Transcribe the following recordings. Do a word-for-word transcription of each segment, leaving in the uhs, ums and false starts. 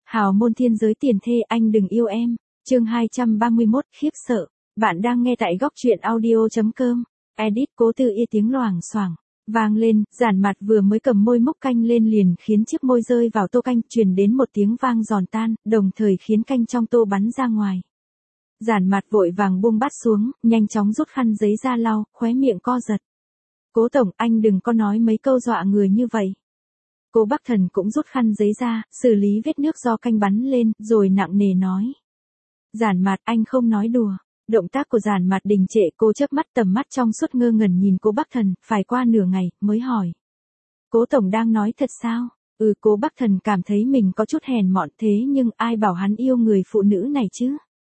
Hào môn thiên giới tiền thê anh đừng yêu em, chương hai trăm ba mươi mốt, khiếp sợ. Bạn đang nghe tại góc truyện audio.com. Edit Cố Tư Y tiếng loảng xoảng vang lên, Giản Mạt vừa mới cầm môi múc canh lên liền khiến chiếc môi rơi vào tô canh, truyền đến một tiếng vang giòn tan, đồng thời khiến canh trong tô bắn ra ngoài. Giản Mạt vội vàng buông bát xuống, nhanh chóng rút khăn giấy ra lau, khóe miệng co giật. Cố tổng, anh đừng có nói mấy câu dọa người như vậy. Cố Bắc Thần cũng rút khăn giấy ra, xử lý vết nước do canh bắn lên, rồi nặng nề nói. Giản Mạt, anh không nói đùa. Động tác của Giản Mạt đình trệ, cô chớp mắt, tầm mắt trong suốt ngơ ngẩn nhìn Cố Bắc Thần, phải qua nửa ngày, mới hỏi. Cố tổng đang nói thật sao? Ừ, Cố Bắc Thần cảm thấy mình có chút hèn mọn, thế nhưng ai bảo hắn yêu người phụ nữ này chứ?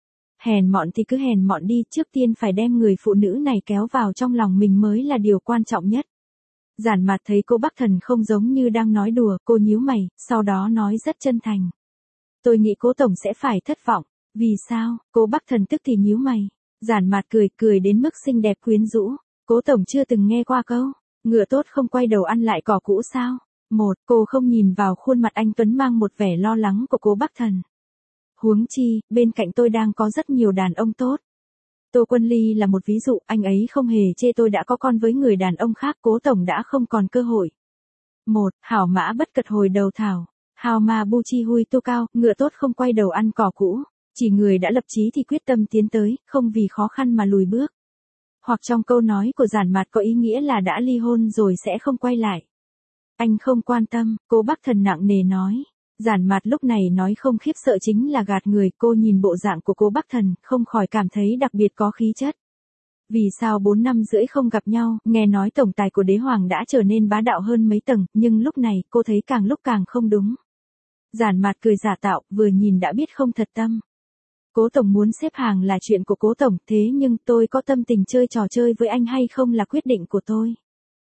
Hèn mọn thì cứ hèn mọn đi, trước tiên phải đem người phụ nữ này kéo vào trong lòng mình mới là điều quan trọng nhất. Giản Mạt thấy Cố Bắc Thần không giống như đang nói đùa, cô nhíu mày, sau đó nói rất chân thành. Tôi nghĩ Cố tổng sẽ phải thất vọng. Vì sao? Cố Bắc Thần tức thì nhíu mày. Giản Mạt cười, cười đến mức xinh đẹp quyến rũ. Cố tổng chưa từng nghe qua câu, ngựa tốt không quay đầu ăn lại cỏ cũ sao? Một, cô không nhìn vào khuôn mặt anh tuấn mang một vẻ lo lắng của Cố Bắc Thần. Huống chi, bên cạnh tôi đang có rất nhiều đàn ông tốt. Tô Quân Ly là một ví dụ, anh ấy không hề chê tôi đã có con với người đàn ông khác, Cố tổng đã không còn cơ hội. Một, hảo mã bất cật hồi đầu thảo, hào mà bu chi hui tô cao, ngựa tốt không quay đầu ăn cỏ cũ. Chỉ người đã lập chí thì quyết tâm tiến tới, không vì khó khăn mà lùi bước. Hoặc trong câu nói của Giản Mạt có ý nghĩa là đã ly hôn rồi sẽ không quay lại. Anh không quan tâm, Cố Bắc Thần nặng nề nói. Giản Mạt lúc này nói không khiếp sợ chính là gạt người, cô nhìn bộ dạng của Cố Bắc Thần, không khỏi cảm thấy đặc biệt có khí chất. Vì sao bốn năm rưỡi không gặp nhau, nghe nói tổng tài của đế hoàng đã trở nên bá đạo hơn mấy tầng, nhưng lúc này cô thấy càng lúc càng không đúng. Giản Mạt cười giả tạo, vừa nhìn đã biết không thật tâm. Cố tổng muốn xếp hàng là chuyện của Cố tổng, thế nhưng tôi có tâm tình chơi trò chơi với anh hay không là quyết định của tôi.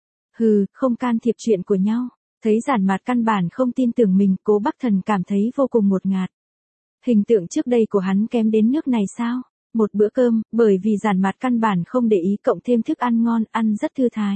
Hừ, không can thiệp chuyện của nhau. Thấy Giản Mạt căn bản không tin tưởng mình, Cố Bắc Thần cảm thấy vô cùng ngột ngạt. Hình tượng trước đây của hắn kém đến nước này sao? Một bữa cơm, bởi vì Giản Mạt căn bản không để ý cộng thêm thức ăn ngon, ăn rất thư thái.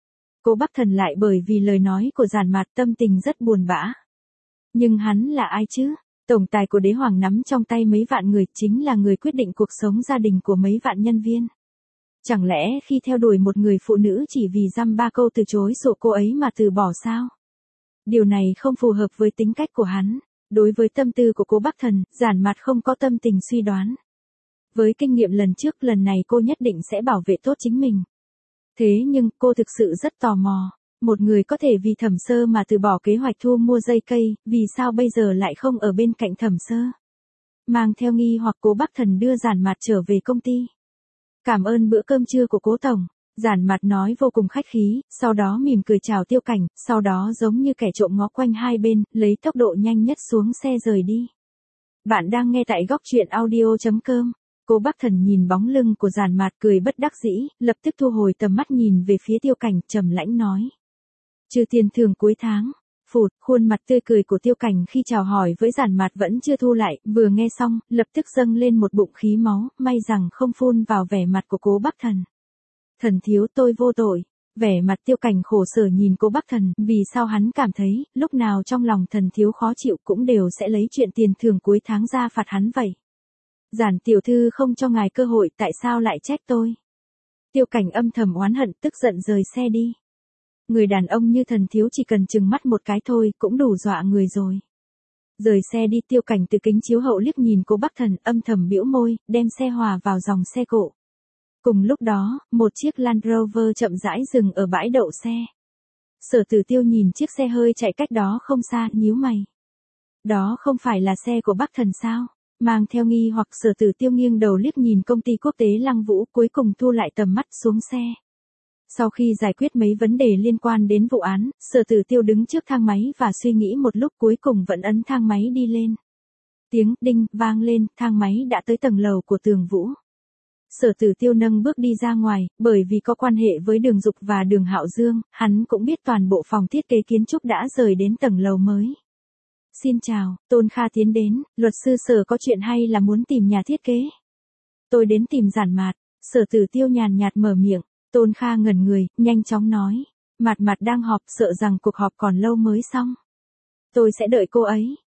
Cố Bắc Thần lại bởi vì lời nói của Giản Mạt tâm tình rất buồn bã. Nhưng hắn là ai chứ? Tổng tài của đế hoàng nắm trong tay mấy vạn người, chính là người quyết định cuộc sống gia đình của mấy vạn nhân viên. Chẳng lẽ khi theo đuổi một người phụ nữ chỉ vì dăm ba câu từ chối sổ cô ấy mà từ bỏ sao? Điều này không phù hợp với tính cách của hắn. Đối với tâm tư của Cố Bắc Thần, Giản Mạt không có tâm tình suy đoán. Với kinh nghiệm lần trước, lần này cô nhất định sẽ bảo vệ tốt chính mình. Thế nhưng, cô thực sự rất tò mò. Một người có thể vì Thẩm Sơ mà từ bỏ kế hoạch thu mua dây cây, vì sao bây giờ lại không ở bên cạnh Thẩm Sơ? Mang theo nghi hoặc, Cố Bắc Thần đưa Giản Mạt trở về công ty. Cảm ơn bữa cơm trưa của Cố tổng. Giản Mạt nói vô cùng khách khí, sau đó mỉm cười chào Tiêu Cảnh, sau đó giống như kẻ trộm ngó quanh hai bên, lấy tốc độ nhanh nhất xuống xe rời đi. Bạn đang nghe tại góc truyện audio.com. Cố Bắc Thần nhìn bóng lưng của Giản Mạt cười bất đắc dĩ, lập tức thu hồi tầm mắt nhìn về phía Tiêu Cảnh, trầm lãnh nói. Trừ tiền thưởng cuối tháng. Phụt, khuôn mặt tươi cười của Tiêu Cảnh khi chào hỏi với Giản Mạt vẫn chưa thu lại, vừa nghe xong, lập tức dâng lên một bụng khí máu, may rằng không phun vào vẻ mặt của Cố Bắc Thần. Thần thiếu, tôi vô tội. Vẻ mặt Tiêu Cảnh khổ sở nhìn Cố Bắc Thần, vì sao hắn cảm thấy, lúc nào trong lòng thần thiếu khó chịu cũng đều sẽ lấy chuyện tiền thưởng cuối tháng ra phạt hắn vậy. Giản tiểu thư không cho ngài cơ hội, tại sao lại trách tôi? Tiêu Cảnh âm thầm oán hận, tức giận rời xe đi. Người đàn ông như thần thiếu chỉ cần chừng mắt một cái thôi, cũng đủ dọa người rồi. Rời xe đi, Tiêu Cảnh từ kính chiếu hậu liếc nhìn Cố Bắc Thần, âm thầm bĩu môi, đem xe hòa vào dòng xe cộ. Cùng lúc đó, một chiếc Land Rover chậm rãi dừng ở bãi đậu xe. Sở Tử Tiêu nhìn chiếc xe hơi chạy cách đó không xa, nhíu mày. Đó không phải là xe của Bắc Thần sao? Mang theo nghi hoặc, Sở Tử Tiêu nghiêng đầu liếc nhìn công ty quốc tế Lăng Vũ, cuối cùng thu lại tầm mắt xuống xe. Sau khi giải quyết mấy vấn đề liên quan đến vụ án, Sở Tử Tiêu đứng trước thang máy và suy nghĩ một lúc, cuối cùng vẫn ấn thang máy đi lên. Tiếng đinh vang lên, thang máy đã tới tầng lầu của Tường Vũ. Sở Tử Tiêu nâng bước đi ra ngoài, bởi vì có quan hệ với Đường Dục và Đường Hạo Dương, hắn cũng biết toàn bộ phòng thiết kế kiến trúc đã rời đến tầng lầu mới. Xin chào, Tôn Kha tiến đến, luật sư Sở có chuyện hay là muốn tìm nhà thiết kế? Tôi đến tìm Giản Mạt. Sở Tử Tiêu nhàn nhạt mở miệng. Tôn Kha ngẩn người, nhanh chóng nói. Mạt Mạt đang họp, sợ rằng cuộc họp còn lâu mới xong. Tôi sẽ đợi cô ấy.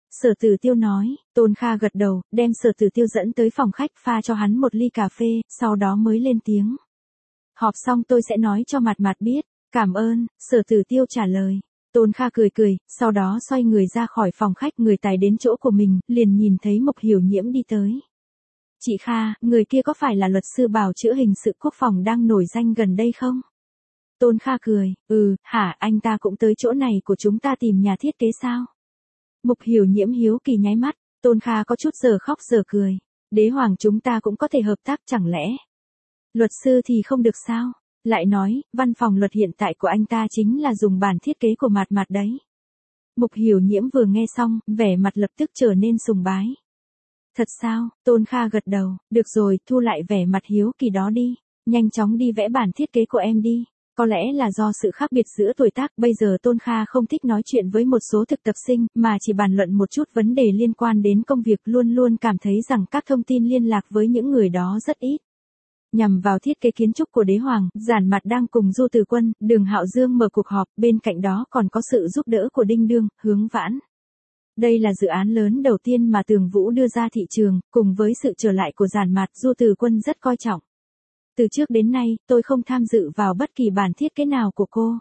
Sở Tử Tiêu nói. Tôn Kha gật đầu, đem Sở Tử Tiêu dẫn tới phòng khách pha cho hắn một ly cà phê, sau đó mới lên tiếng. Họp xong tôi sẽ nói cho Mạt Mạt biết. Cảm ơn, Sở Tử Tiêu trả lời. Tôn Kha cười cười, sau đó xoay người ra khỏi phòng khách, người tài đến chỗ của mình, liền nhìn thấy Mục Hiểu Nhiễm đi tới. Chị Kha, người kia có phải là luật sư bào chữa hình sự quốc phòng đang nổi danh gần đây không? Tôn Kha cười, ừ, hả, anh ta cũng tới chỗ này của chúng ta tìm nhà thiết kế sao? Mục Hiểu Nhiễm hiếu kỳ nháy mắt, Tôn Kha có chút giờ khóc giờ cười. Đế hoàng chúng ta cũng có thể hợp tác chẳng lẽ? Luật sư thì không được sao? Lại nói, văn phòng luật hiện tại của anh ta chính là dùng bản thiết kế của Mạt Mạt đấy. Mục Hiểu Nhiễm vừa nghe xong, vẻ mặt lập tức trở nên sùng bái. Thật sao? Tôn Kha gật đầu, được rồi, thu lại vẻ mặt hiếu kỳ đó đi, nhanh chóng đi vẽ bản thiết kế của em đi. Có lẽ là do sự khác biệt giữa tuổi tác, bây giờ Tôn Kha không thích nói chuyện với một số thực tập sinh, mà chỉ bàn luận một chút vấn đề liên quan đến công việc, luôn luôn cảm thấy rằng các thông tin liên lạc với những người đó rất ít. Nhằm vào thiết kế kiến trúc của Đế Hoàng, Giản Mạt đang cùng Du Từ Quân, Đường Hạo Dương mở cuộc họp, bên cạnh đó còn có sự giúp đỡ của Đinh Đương, Hướng Vãn. Đây là dự án lớn đầu tiên mà Tường Vũ đưa ra thị trường, cùng với sự trở lại của Giản Mạt, Du Từ Quân rất coi trọng. Từ trước đến nay, tôi không tham dự vào bất kỳ bản thiết kế nào của cô.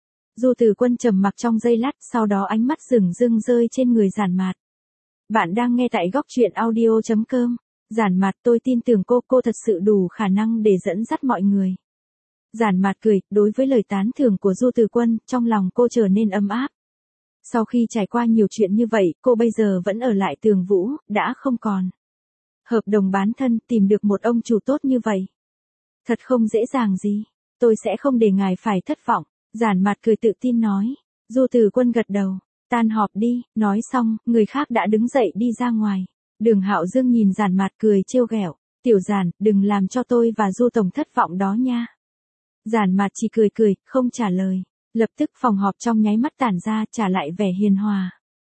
Du Từ Quân trầm mặc trong giây lát, sau đó ánh mắt dửng dưng rơi trên người Giản Mạt. Bạn đang nghe tại góc truyện audio chấm com. Giản Mạt, tôi tin tưởng cô, cô thật sự đủ khả năng để dẫn dắt mọi người. Giản Mạt cười, đối với lời tán thưởng của Du Từ Quân, trong lòng cô trở nên ấm áp. Sau khi trải qua nhiều chuyện như vậy, cô bây giờ vẫn ở lại Tường Vũ, đã không còn hợp đồng bán thân, tìm được một ông chủ tốt như vậy. Thật không dễ dàng gì, tôi sẽ không để ngài phải thất vọng. Giản Mạt cười tự tin nói. Du Từ Quân gật đầu, tan họp đi, nói xong, người khác đã đứng dậy đi ra ngoài. Đường Hạo Dương nhìn Giản Mạt cười trêu ghẹo, tiểu Giản, đừng làm cho tôi và Du Tổng thất vọng đó nha. Giản Mạt chỉ cười cười, không trả lời. Lập tức phòng họp trong nháy mắt tản ra, trả lại vẻ hiền hòa.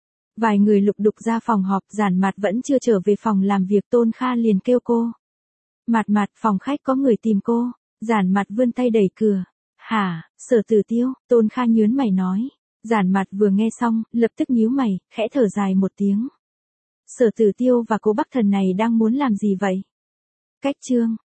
Vài người lục đục ra phòng họp, Giản Mạt vẫn chưa trở về phòng làm việc, Tôn Kha liền kêu cô. Mạt Mạt, phòng khách có người tìm cô. Giản Mạt vươn tay đẩy cửa. Hả, Sở Tử Tiêu, Tôn Kha nhướng mày nói. Giản Mạt vừa nghe xong, lập tức nhíu mày, khẽ thở dài một tiếng. Sở Tử Tiêu và cô Bắc Thần này đang muốn làm gì vậy? Cách chương.